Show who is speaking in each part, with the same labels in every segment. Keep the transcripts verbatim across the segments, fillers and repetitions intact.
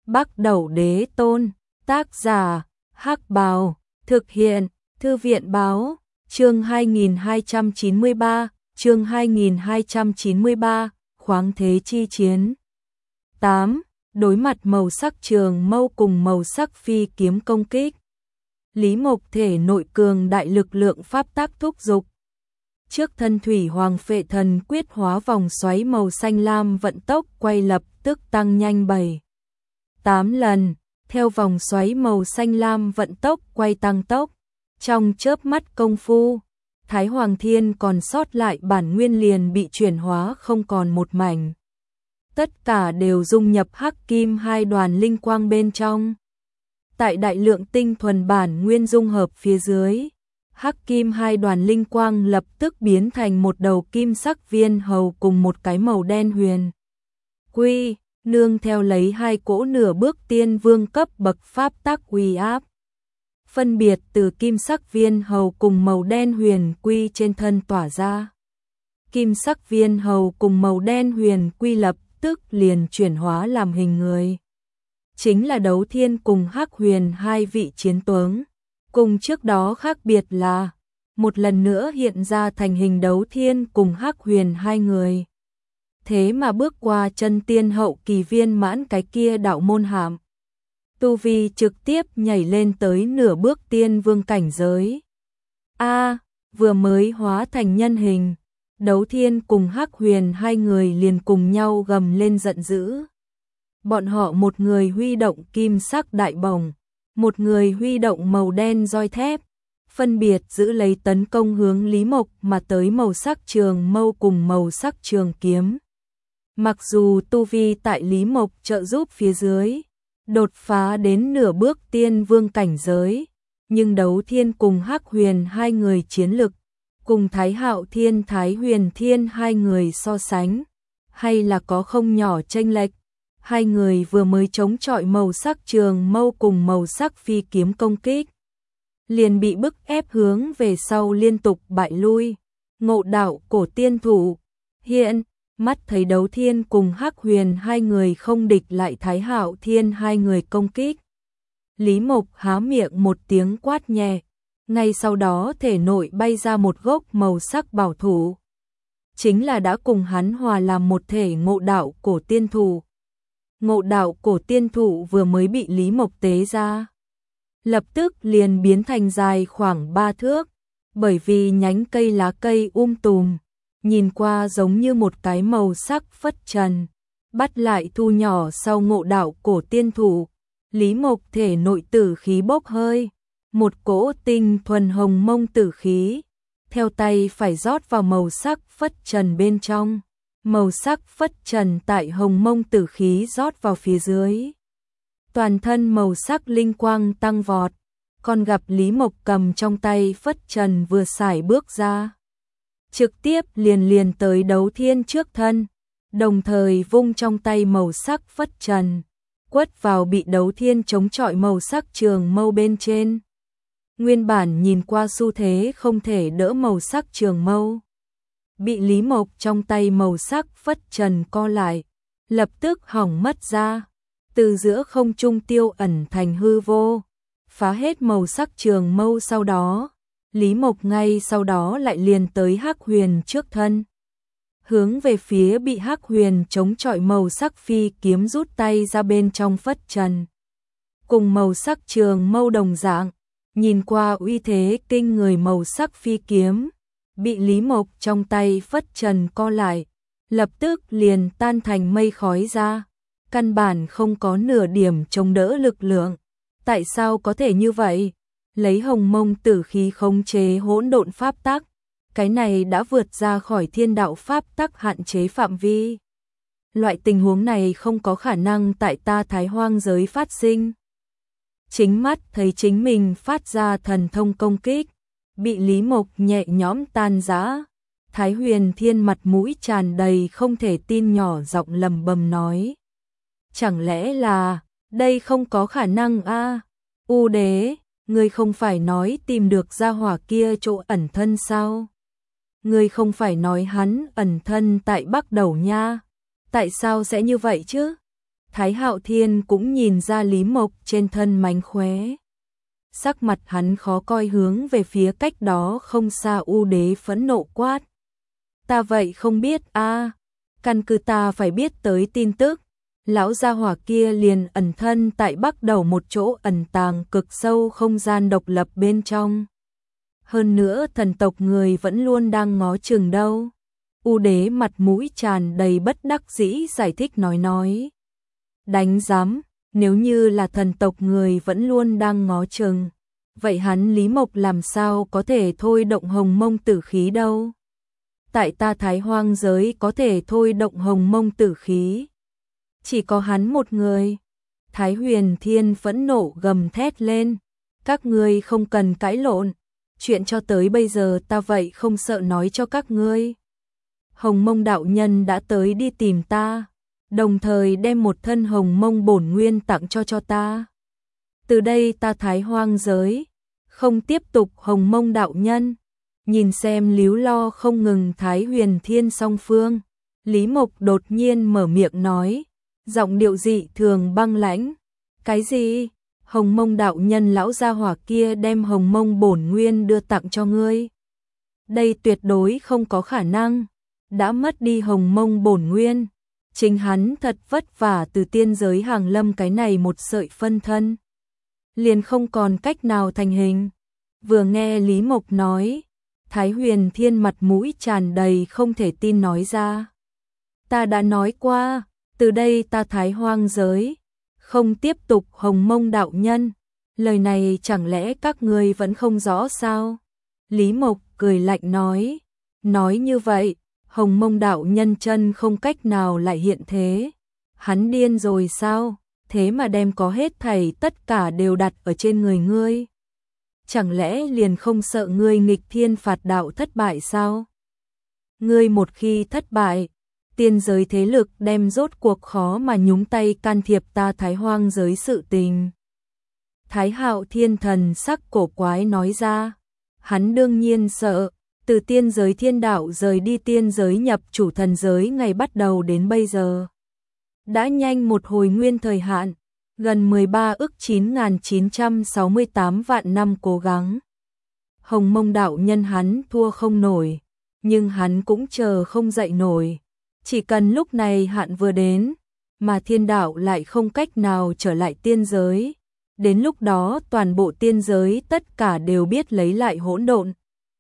Speaker 1: Bắc Đẩu Đế Tôn, tác giả, Hắc Bào, thực hiện, Thư viện báo, chương hai nghìn hai trăm chín mươi ba, chương hai nghìn hai trăm chín mươi ba, khoáng thế chi chiến. tám. Đối mặt màu sắc trường mâu cùng màu sắc phi kiếm công kích. Lý Mộc thể nội cường đại lực lượng pháp tác thúc dục. Trước thân thủy hoàng phệ thần quyết hóa vòng xoáy màu xanh lam vận tốc quay lập tức tăng nhanh bảy tám lần, theo vòng xoáy màu xanh lam vận tốc quay tăng tốc. Trong chớp mắt công phu, Thái Hoàng Thiên còn sót lại bản nguyên liền bị chuyển hóa không còn một mảnh. Tất cả đều dung nhập hắc kim hai đoàn linh quang bên trong. Tại đại lượng tinh thuần bản nguyên dung hợp phía dưới, hắc kim hai đoàn linh quang lập tức biến thành một đầu kim sắc viên hầu cùng một cái màu đen huyền quy, nương theo lấy hai cỗ nửa bước tiên vương cấp bậc pháp tác uy áp. Phân biệt từ kim sắc viên hầu cùng màu đen huyền quy trên thân tỏa ra. Kim sắc viên hầu cùng màu đen huyền quy lập tức liền chuyển hóa làm hình người. Chính là Đấu Thiên cùng Hắc Huyền hai vị chiến tướng. Cùng trước đó khác biệt là, một lần nữa hiện ra thành hình Đấu Thiên cùng Hắc Huyền hai người. Thế mà bước qua chân tiên hậu kỳ viên mãn cái kia đạo môn hàm. Tu vi trực tiếp nhảy lên tới nửa bước tiên vương cảnh giới. A, vừa mới hóa thành nhân hình, Đấu Thiên cùng Hắc Huyền hai người liền cùng nhau gầm lên giận dữ. Bọn họ một người huy động kim sắc đại bổng, một người huy động màu đen roi thép, phân biệt giữ lấy tấn công hướng Lý Mộc mà tới màu sắc trường mâu cùng màu sắc trường kiếm. Mặc dù tu vi tại Lý Mộc trợ giúp phía dưới, đột phá đến nửa bước tiên vương cảnh giới, nhưng Đấu Thiên cùng Hắc Huyền hai người chiến lực, cùng Thái Hạo Thiên Thái Huyền Thiên hai người so sánh, hay là có không nhỏ chênh lệch. Hai người vừa mới chống chọi màu sắc trường mâu cùng màu sắc phi kiếm công kích, liền bị bức ép hướng về sau liên tục bại lui. Ngộ đạo cổ tiên thủ, hiện, mắt thấy Đấu Thiên cùng Hắc Huyền hai người không địch lại Thái Hạo Thiên hai người công kích. Lý Mộc há miệng một tiếng quát nhẹ, ngay sau đó thể nội bay ra một gốc màu sắc bảo thủ. Chính là đã cùng hắn hòa làm một thể ngộ đạo cổ tiên thủ. Ngộ đạo cổ tiên thụ vừa mới bị Lý Mộc tế ra, lập tức liền biến thành dài khoảng ba thước, bởi vì nhánh cây lá cây um tùm, nhìn qua giống như một cái màu sắc phất trần. Bắt lại thu nhỏ sau ngộ đạo cổ tiên thụ, Lý Mộc thể nội tử khí bốc hơi, một cỗ tinh thuần hồng mông tử khí, theo tay phải rót vào màu sắc phất trần bên trong. Màu sắc phất trần tại hồng mông tử khí rót vào phía dưới. Toàn thân màu sắc linh quang tăng vọt, còn gặp Lý Mộc cầm trong tay phất trần vừa xài bước ra. Trực tiếp liền liền tới Đấu Thiên trước thân, đồng thời vung trong tay màu sắc phất trần, quất vào bị Đấu Thiên chống chọi màu sắc trường mâu bên trên. Nguyên bản nhìn qua xu thế không thể đỡ màu sắc trường mâu, bị Lý Mộc trong tay màu sắc phất trần co lại, lập tức hỏng mất ra, từ giữa không trung tiêu ẩn thành hư vô, phá hết màu sắc trường mâu. Sau đó, Lý Mộc ngay sau đó lại liền tới Hắc Huyền trước thân, hướng về phía bị Hắc Huyền chống chọi màu sắc phi kiếm rút tay ra bên trong phất trần. Cùng màu sắc trường mâu đồng dạng, nhìn qua uy thế kinh người màu sắc phi kiếm, bị Lý Mộc trong tay phất trần co lại, lập tức liền tan thành mây khói ra, căn bản không có nửa điểm chống đỡ lực lượng. Tại sao có thể như vậy? Lấy hồng mông tử khí khống chế hỗn độn pháp tắc, cái này đã vượt ra khỏi thiên đạo pháp tắc hạn chế phạm vi. Loại tình huống này không có khả năng tại ta Thái Hoang giới phát sinh. Chính mắt thấy chính mình phát ra thần thông công kích, bị Lý Mộc nhẹ nhõm tan rã. Thái Huyền Thiên mặt mũi tràn đầy không thể tin nhỏ giọng lầm bầm nói. Chẳng lẽ là, đây không có khả năng a à? U đế, ngươi không phải nói tìm được gia hỏa kia chỗ ẩn thân sao? Ngươi không phải nói hắn ẩn thân tại Bắc Đẩu nha? Tại sao sẽ như vậy chứ? Thái Hạo Thiên cũng nhìn ra Lý Mộc trên thân mánh khóe. Sắc mặt hắn khó coi hướng về phía cách đó không xa U Đế phẫn nộ quát. Ta vậy không biết a, à, căn cứ ta phải biết tới tin tức, lão gia hỏa kia liền ẩn thân tại Bắc Đầu một chỗ ẩn tàng cực sâu không gian độc lập bên trong. Hơn nữa thần tộc người vẫn luôn đang ngó chừng đâu. U Đế mặt mũi tràn đầy bất đắc dĩ giải thích nói nói. Đánh giám, nếu như là thần tộc người vẫn luôn đang ngó chừng, vậy hắn Lý Mộc làm sao có thể thôi động hồng mông tử khí đâu? Tại ta Thái Hoang giới có thể thôi động hồng mông tử khí, chỉ có hắn một người. Thái Huyền Thiên phẫn nộ gầm thét lên, các ngươi không cần cãi lộn, chuyện cho tới bây giờ ta vậy không sợ nói cho các ngươi. Hồng Mông đạo nhân đã tới đi tìm ta, đồng thời đem một thân hồng mông bổn nguyên tặng cho cho ta. Từ đây ta Thái Hoang giới không tiếp tục hồng mông đạo nhân. Nhìn xem líu lo không ngừng Thái Huyền Thiên song phương, Lý Mộc đột nhiên mở miệng nói, giọng điệu dị thường băng lãnh. Cái gì? Hồng Mông đạo nhân lão gia hỏa kia đem hồng mông bổn nguyên đưa tặng cho ngươi? Đây tuyệt đối không có khả năng. Đã mất đi hồng mông bổn nguyên, chính hắn thật vất vả từ tiên giới hàng lâm cái này một sợi phân thân, liền không còn cách nào thành hình. Vừa nghe Lý Mộc nói, Thái Huyền Thiên mặt mũi tràn đầy không thể tin nói ra. Ta đã nói qua, từ đây ta Thái Hoang giới không tiếp tục hồng mông đạo nhân, lời này chẳng lẽ các ngươi vẫn không rõ sao? Lý Mộc cười lạnh nói, nói như vậy, hồng mông đạo nhân chân không cách nào lại hiện thế. Hắn điên rồi sao? Thế mà đem có hết thảy tất cả đều đặt ở trên người ngươi. Chẳng lẽ liền không sợ ngươi nghịch thiên phạt đạo thất bại sao? Ngươi một khi thất bại, tiên giới thế lực đem rốt cuộc khó mà nhúng tay can thiệp ta Thái Hoang giới sự tình. Thái Hạo Thiên thần sắc cổ quái nói ra, hắn đương nhiên sợ, từ tiên giới thiên đạo rời đi tiên giới nhập chủ thần giới ngày bắt đầu đến bây giờ. Đã nhanh một hồi nguyên thời hạn, gần mười ba ức chín nghìn chín trăm sáu mươi tám vạn năm cố gắng. Hồng Mông đạo nhân hắn thua không nổi, nhưng hắn cũng chờ không dậy nổi. Chỉ cần lúc này hạn vừa đến, mà thiên đạo lại không cách nào trở lại tiên giới. Đến lúc đó toàn bộ tiên giới tất cả đều biết lấy lại hỗn độn.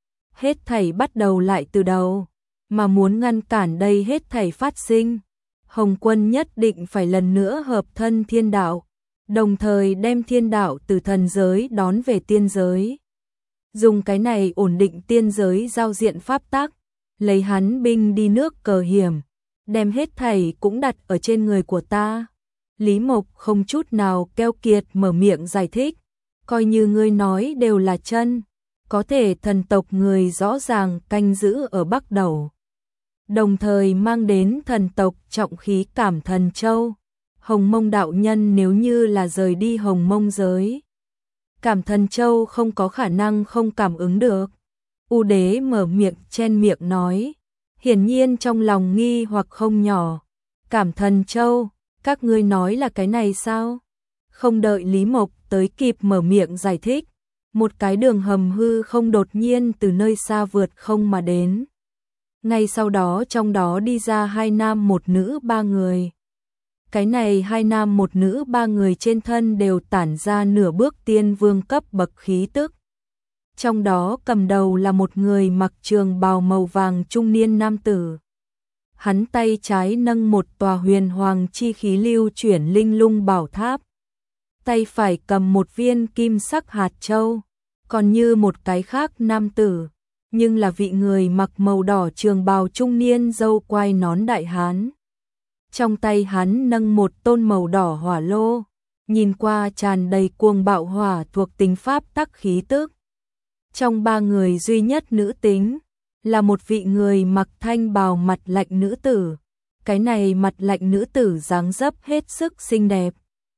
Speaker 1: Hết thảy bắt đầu lại từ đầu, mà muốn ngăn cản đây hết thảy phát sinh. Hồng Quân nhất định phải lần nữa hợp thân thiên đạo, đồng thời đem thiên đạo từ thần giới đón về tiên giới. Dùng cái này ổn định tiên giới giao diện pháp tắc, lấy hắn binh đi nước cờ hiểm, đem hết thảy cũng đặt ở trên người của ta. Lý Mộc không chút nào keo kiệt mở miệng giải thích, coi như ngươi nói đều là chân, có thể thần tộc người rõ ràng canh giữ ở Bắc Đầu, đồng thời mang đến thần tộc trọng khí Cảm Thần Châu. Hồng Mông đạo nhân nếu như là rời đi Hồng Mông giới, Cảm Thần Châu không có khả năng không cảm ứng được. U Đế mở miệng chen miệng nói, hiển nhiên trong lòng nghi hoặc không nhỏ. Cảm Thần Châu, các ngươi nói là cái này sao? Không đợi Lý Mộc tới kịp mở miệng giải thích, một cái đường hầm hư không đột nhiên từ nơi xa vượt không mà đến. Ngay sau đó trong đó đi ra hai nam một nữ ba người. Cái này hai nam một nữ ba người trên thân đều tản ra nửa bước tiên vương cấp bậc khí tức. Trong đó cầm đầu là một người mặc trường bào màu vàng trung niên nam tử. Hắn tay trái nâng một tòa huyền hoàng chi khí lưu chuyển linh lung bảo tháp. Tay phải cầm một viên kim sắc hạt châu. Còn như một cái khác nam tử, nhưng là vị người mặc màu đỏ trường bào trung niên râu quai nón đại hán. Trong tay hắn nâng một tôn màu đỏ hỏa lô, nhìn qua tràn đầy cuồng bạo hỏa thuộc tính pháp tắc khí tức. Trong ba người duy nhất nữ tính, là một vị người mặc thanh bào mặt lạnh nữ tử. Cái này mặt lạnh nữ tử dáng dấp hết sức xinh đẹp.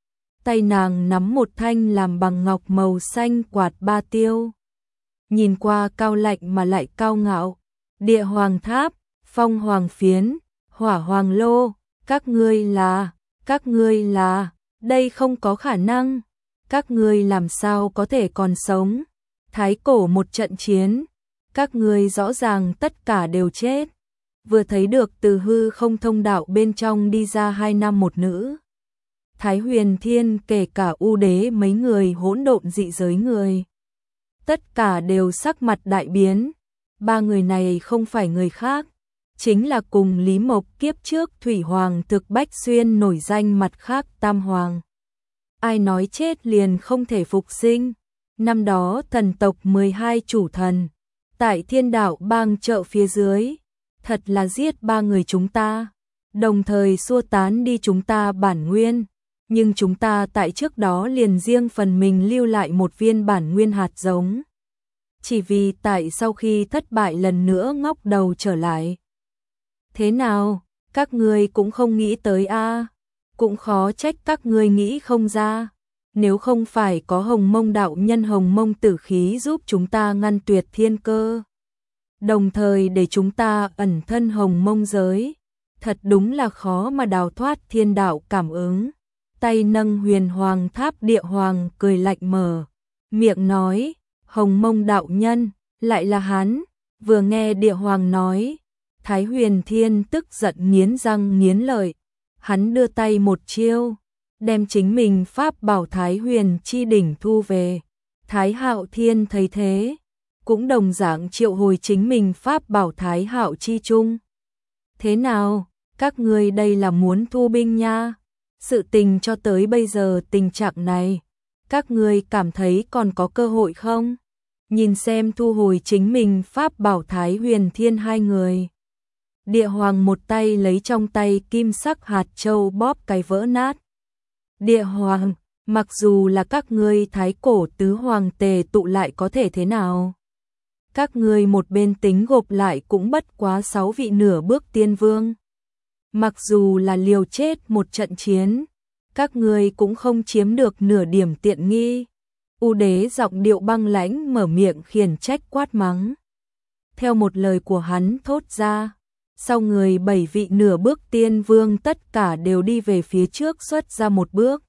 Speaker 1: Tay nàng nắm một thanh làm bằng ngọc màu xanh quạt ba tiêu. Nhìn qua cao lạnh mà lại cao ngạo. Địa hoàng tháp, phong hoàng phiến, hỏa hoàng lô, các ngươi là, Các ngươi là, đây không có khả năng, các ngươi làm sao có thể còn sống, thái cổ một trận chiến, các ngươi rõ ràng tất cả đều chết. Vừa thấy được từ hư không thông đạo bên trong đi ra hai nam một nữ. Thái Huyền Thiên kể cả U Đế mấy người hỗn độn dị giới người. Tất cả đều sắc mặt đại biến, ba người này không phải người khác, chính là cùng Lý Mộc kiếp trước Thủy Hoàng thực Bách Xuyên nổi danh mặt khác Tam Hoàng. Ai nói chết liền không thể phục sinh, năm đó thần tộc mười hai chủ thần, tại thiên đạo bang chợ phía dưới, thật là giết ba người chúng ta, đồng thời xua tán đi chúng ta bản nguyên, nhưng chúng ta tại trước đó liền riêng phần mình lưu lại một viên bản nguyên hạt giống. Chỉ vì tại sau khi thất bại lần nữa ngóc đầu trở lại. Thế nào, các ngươi cũng không nghĩ tới a, à? Cũng khó trách các ngươi nghĩ không ra. Nếu không phải có Hồng Mông đạo nhân Hồng Mông tử khí giúp chúng ta ngăn tuyệt thiên cơ, đồng thời để chúng ta ẩn thân Hồng Mông giới, thật đúng là khó mà đào thoát thiên đạo cảm ứng. Tay nâng huyền hoàng tháp địa hoàng cười lạnh mở, miệng nói, Hồng Mông đạo nhân, lại là hắn. Vừa nghe địa hoàng nói, Thái Huyền Thiên tức giận nghiến răng nghiến lợi, hắn đưa tay một chiêu, đem chính mình pháp bảo Thái Huyền chi đỉnh thu về. Thái Hạo Thiên thấy thế, cũng đồng dạng triệu hồi chính mình pháp bảo Thái Hạo chi trung. Thế nào, các ngươi đây là muốn thu binh nha? Sự tình cho tới bây giờ tình trạng này, các ngươi cảm thấy còn có cơ hội không? Nhìn xem thu hồi chính mình pháp bảo Thái Huyền Thiên hai người. Địa hoàng một tay lấy trong tay kim sắc hạt châu bóp cái vỡ nát. Địa hoàng, mặc dù là các ngươi thái cổ tứ hoàng tề tụ lại có thể thế nào? Các ngươi một bên tính gộp lại cũng bất quá sáu vị nửa bước tiên vương. Mặc dù là liều chết một trận chiến, các ngươi cũng không chiếm được nửa điểm tiện nghi. U Đế giọng điệu băng lãnh mở miệng khiển trách quát mắng. Theo một lời của hắn thốt ra, sau người bảy vị nửa bước tiên vương tất cả đều đi về phía trước xuất ra một bước,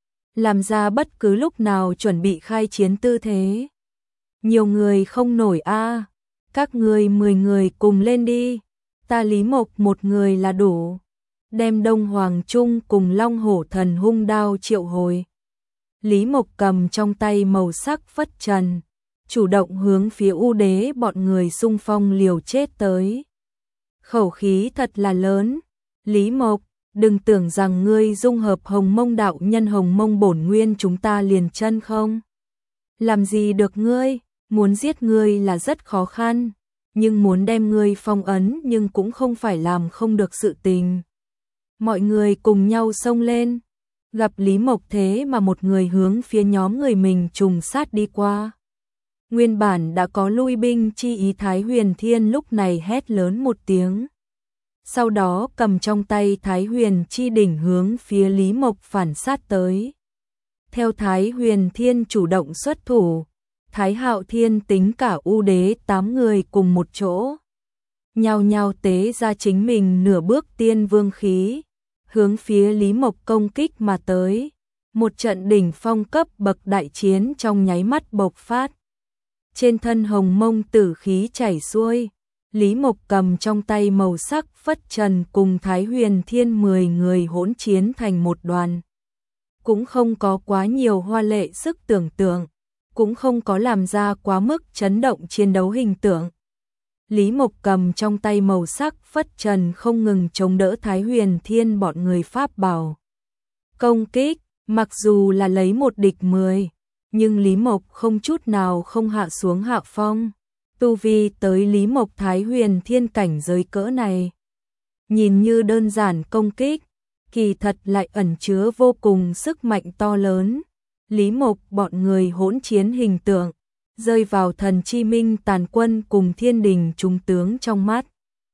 Speaker 1: làm ra bất cứ lúc nào chuẩn bị khai chiến tư thế. Nhiều người không nổi a, các ngươi mười người cùng lên đi, ta Lý Mộc một người là đủ. Đem Đông Hoàng Trung cùng Long Hổ Thần hung đao triệu hồi. Lý Mộc cầm trong tay màu sắc phất trần, chủ động hướng phía U Đế bọn người xung phong liều chết tới. Khẩu khí thật là lớn, Lý Mộc, đừng tưởng rằng ngươi dung hợp Hồng Mông đạo nhân Hồng Mông bổn nguyên chúng ta liền chân không. Làm gì được ngươi, muốn giết ngươi là rất khó khăn, nhưng muốn đem ngươi phong ấn nhưng cũng không phải làm không được sự tình. Mọi người cùng nhau xông lên, gặp Lý Mộc thế mà một người hướng phía nhóm người mình trùng sát đi qua. Nguyên bản đã có lui binh chi ý Thái Huyền Thiên lúc này hét lớn một tiếng. Sau đó cầm trong tay Thái Huyền chi đỉnh hướng phía Lý Mộc phản sát tới. Theo Thái Huyền Thiên chủ động xuất thủ, Thái Hạo Thiên tính cả U Đế tám người cùng một chỗ. Nhao nhao tế ra chính mình nửa bước tiên vương khí, hướng phía Lý Mộc công kích mà tới. Một trận đỉnh phong cấp bậc đại chiến trong nháy mắt bộc phát. Trên thân Hồng Mông tử khí chảy xuôi, Lý Mộc cầm trong tay màu sắc phất trần cùng Thái Huyền Thiên mười người hỗn chiến thành một đoàn. Cũng không có quá nhiều hoa lệ sức tưởng tượng, cũng không có làm ra quá mức chấn động chiến đấu hình tượng. Lý Mộc cầm trong tay màu sắc phất trần không ngừng chống đỡ Thái Huyền Thiên bọn người pháp bảo. Công kích, mặc dù là lấy một địch mười, nhưng Lý Mộc không chút nào không hạ xuống hạ phong. Tu vi tới Lý Mộc Thái Huyền Thiên cảnh giới cỡ này. Nhìn như đơn giản công kích, kỳ thật lại ẩn chứa vô cùng sức mạnh to lớn. Lý Mộc bọn người hỗn chiến hình tượng, rơi vào thần chi minh tàn quân cùng thiên đình trung tướng trong mắt.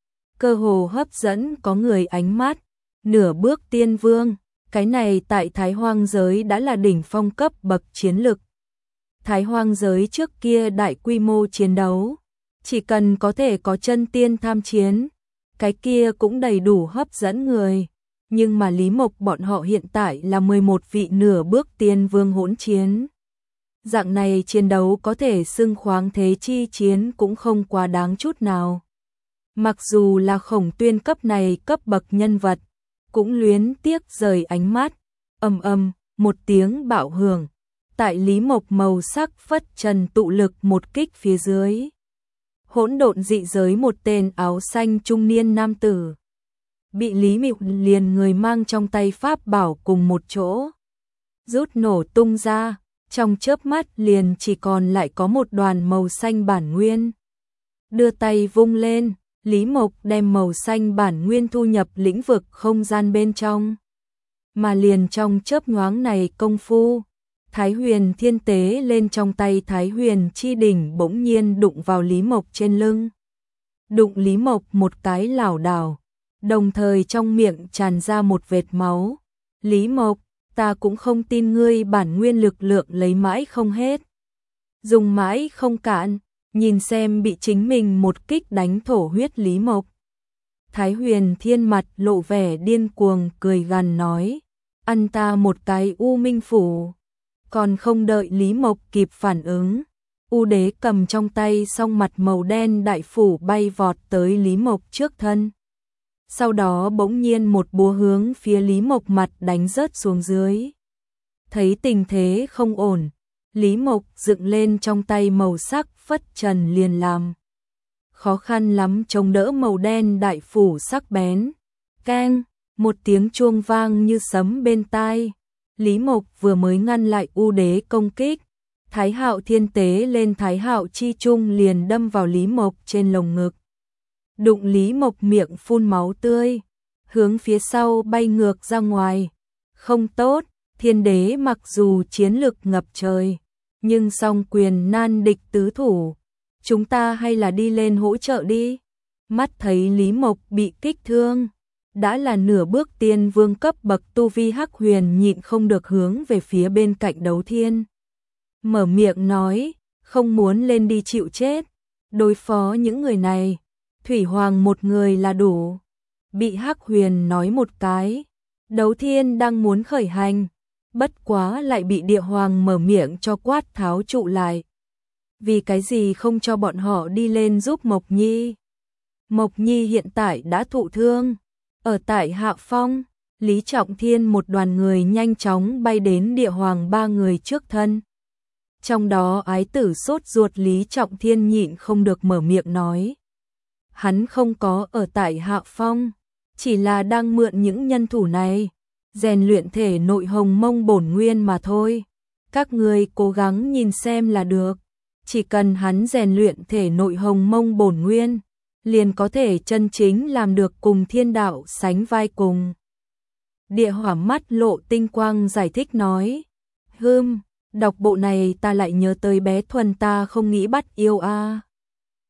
Speaker 1: Cơ hồ hấp dẫn có người ánh mắt, nửa bước tiên vương, cái này tại Thái Hoang giới đã là đỉnh phong cấp bậc chiến lực. Thái Hoang giới trước kia đại quy mô chiến đấu, chỉ cần có thể có chân tiên tham chiến, cái kia cũng đầy đủ hấp dẫn người. Nhưng mà Lý Mộc bọn họ hiện tại là mười một vị nửa bước tiên vương hỗn chiến. Dạng này chiến đấu có thể xưng khoáng thế chi chiến cũng không quá đáng chút nào. Mặc dù là Khổng Tuyên cấp này cấp bậc nhân vật, cũng luyến tiếc rời ánh mắt. Ầm ầm, một tiếng bạo hưởng, tại Lý Mộc màu sắc phất trần tụ lực một kích phía dưới. Hỗn độn dị giới một tên áo xanh trung niên nam tử bị Lý Mộc liền người mang trong tay pháp bảo cùng một chỗ rút nổ tung ra, trong chớp mắt liền chỉ còn lại có một đoàn màu xanh bản nguyên. Đưa tay vung lên, Lý Mộc đem màu xanh bản nguyên thu nhập lĩnh vực không gian bên trong. Mà liền trong chớp nhoáng này công phu, Thái Huyền Thiên tế lên trong tay Thái Huyền chi đỉnh bỗng nhiên đụng vào Lý Mộc trên lưng. Đụng Lý Mộc một cái lảo đảo, đồng thời trong miệng tràn ra một vệt máu. Lý Mộc, ta cũng không tin ngươi bản nguyên lực lượng lấy mãi không hết. Dùng mãi không cạn, nhìn xem bị chính mình một kích đánh thổ huyết Lý Mộc. Thái Huyền Thiên mặt lộ vẻ điên cuồng cười gằn nói, ăn ta một cái U Minh Phủ. Còn không đợi Lý Mộc kịp phản ứng, U Đế cầm trong tay song mặt màu đen đại phủ bay vọt tới Lý Mộc trước thân. Sau đó bỗng nhiên một búa hướng phía Lý Mộc mặt đánh rớt xuống dưới. Thấy tình thế không ổn, Lý Mộc dựng lên trong tay màu sắc phất trần liền làm. Khó khăn lắm chống đỡ màu đen đại phủ sắc bén. Keng, một tiếng chuông vang như sấm bên tai. Lý Mộc vừa mới ngăn lại U Đế công kích, Thái Hạo Thiên tế lên Thái Hạo chi trung liền đâm vào Lý Mộc trên lồng ngực. Đụng Lý Mộc miệng phun máu tươi, hướng phía sau bay ngược ra ngoài. Không tốt, Thiên Đế mặc dù chiến lực ngập trời, nhưng song quyền nan địch tứ thủ. Chúng ta hay là đi lên hỗ trợ đi. Mắt thấy Lý Mộc bị kích thương, đã là nửa bước tiên vương cấp bậc tu vi Hắc Huyền nhịn không được hướng về phía bên cạnh Đấu Thiên. Mở miệng nói, không muốn lên đi chịu chết. Đối phó những người này, Thủy Hoàng một người là đủ. Bị Hắc Huyền nói một cái, Đấu Thiên đang muốn khởi hành, bất quá lại bị Địa Hoàng mở miệng cho quát tháo trụ lại. Vì cái gì không cho bọn họ đi lên giúp Mộc Nhi? Mộc Nhi hiện tại đã thụ thương. Ở tại hạ phong, Lý Trọng Thiên một đoàn người nhanh chóng bay đến Địa Hoàng ba người trước thân. Trong đó ái tử sốt ruột Lý Trọng Thiên nhịn không được mở miệng nói. Hắn không có ở tại hạ phong, chỉ là đang mượn những nhân thủ này, rèn luyện thể nội hồng mông bổn nguyên mà thôi. Các người cố gắng nhìn xem là được, chỉ cần hắn rèn luyện thể nội hồng mông bổn nguyên, liền có thể chân chính làm được cùng thiên đạo sánh vai cùng. Địa Hỏa mắt lộ tinh quang giải thích nói, hưm, đọc bộ này ta lại nhớ tới bé Thuần ta không nghĩ bắt yêu a.